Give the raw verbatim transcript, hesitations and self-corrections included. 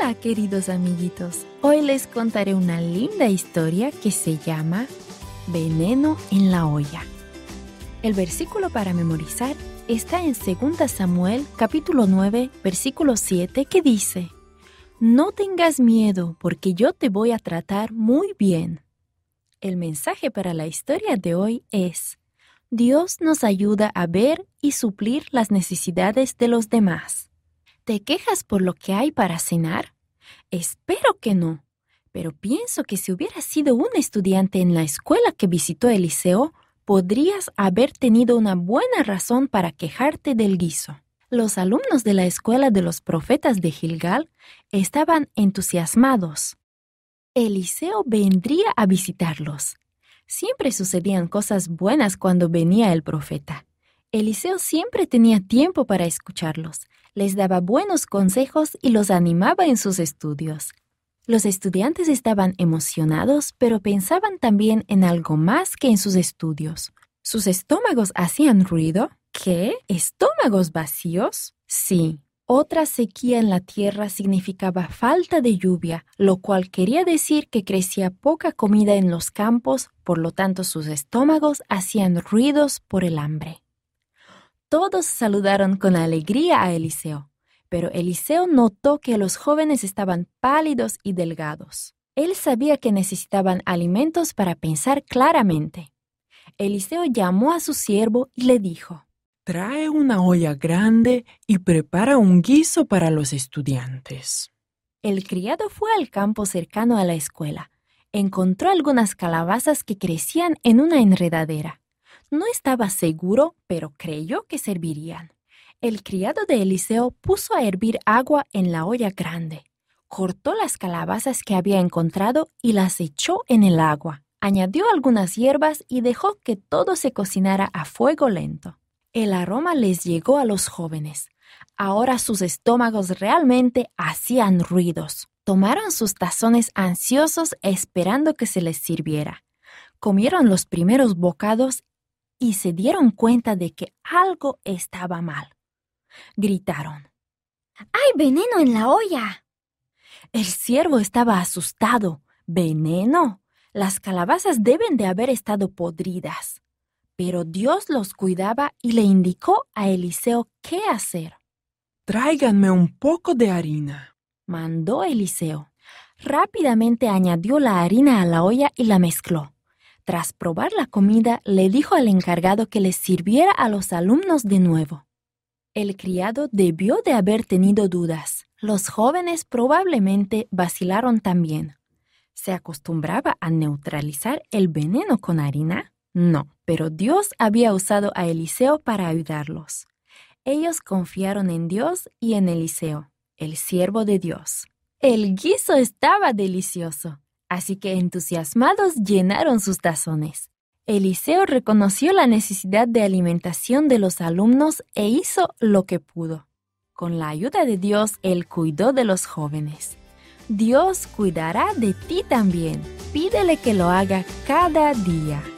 Hola, queridos amiguitos. Hoy les contaré una linda historia que se llama Veneno en la olla. El versículo para memorizar está en Segunda Samuel, capítulo nueve, versículo siete, que dice: No tengas miedo, porque yo te voy a tratar muy bien. El mensaje para la historia de hoy es: Dios nos ayuda a ver y suplir las necesidades de los demás. ¿Te quejas por lo que hay para cenar? Espero que no, pero pienso que si hubieras sido un estudiante en la escuela que visitó Eliseo, podrías haber tenido una buena razón para quejarte del guiso. Los alumnos de la escuela de los profetas de Gilgal estaban entusiasmados. Eliseo vendría a visitarlos. Siempre sucedían cosas buenas cuando venía el profeta. Eliseo siempre tenía tiempo para escucharlos, les daba buenos consejos y los animaba en sus estudios. Los estudiantes estaban emocionados, pero pensaban también en algo más que en sus estudios. ¿Sus estómagos hacían ruido? ¿Qué? ¿Estómagos vacíos? Sí. Otra sequía en la tierra significaba falta de lluvia, lo cual quería decir que crecía poca comida en los campos, por lo tanto sus estómagos hacían ruidos por el hambre. Todos saludaron con alegría a Eliseo, pero Eliseo notó que los jóvenes estaban pálidos y delgados. Él sabía que necesitaban alimentos para pensar claramente. Eliseo llamó a su siervo y le dijo: Trae una olla grande y prepara un guiso para los estudiantes. El criado fue al campo cercano a la escuela. Encontró algunas calabazas que crecían en una enredadera. No estaba seguro, pero creyó que servirían. El criado de Eliseo puso a hervir agua en la olla grande. Cortó las calabazas que había encontrado y las echó en el agua. Añadió algunas hierbas y dejó que todo se cocinara a fuego lento. El aroma les llegó a los jóvenes. Ahora sus estómagos realmente hacían ruidos. Tomaron sus tazones ansiosos esperando que se les sirviera. Comieron los primeros bocados y se dieron cuenta de que algo estaba mal. Gritaron: ¡Hay veneno en la olla! El siervo estaba asustado. ¿Veneno? Las calabazas deben de haber estado podridas. Pero Dios los cuidaba y le indicó a Eliseo qué hacer. Tráiganme un poco de harina, mandó Eliseo. Rápidamente añadió la harina a la olla y la mezcló. Tras probar la comida, le dijo al encargado que les sirviera a los alumnos de nuevo. El criado debió de haber tenido dudas. Los jóvenes probablemente vacilaron también. ¿Se acostumbraba a neutralizar el veneno con harina? No, pero Dios había usado a Eliseo para ayudarlos. Ellos confiaron en Dios y en Eliseo, el siervo de Dios. El guiso estaba delicioso. Así que entusiasmados llenaron sus tazones. Eliseo reconoció la necesidad de alimentación de los alumnos e hizo lo que pudo. Con la ayuda de Dios, él cuidó de los jóvenes. Dios cuidará de ti también. Pídele que lo haga cada día.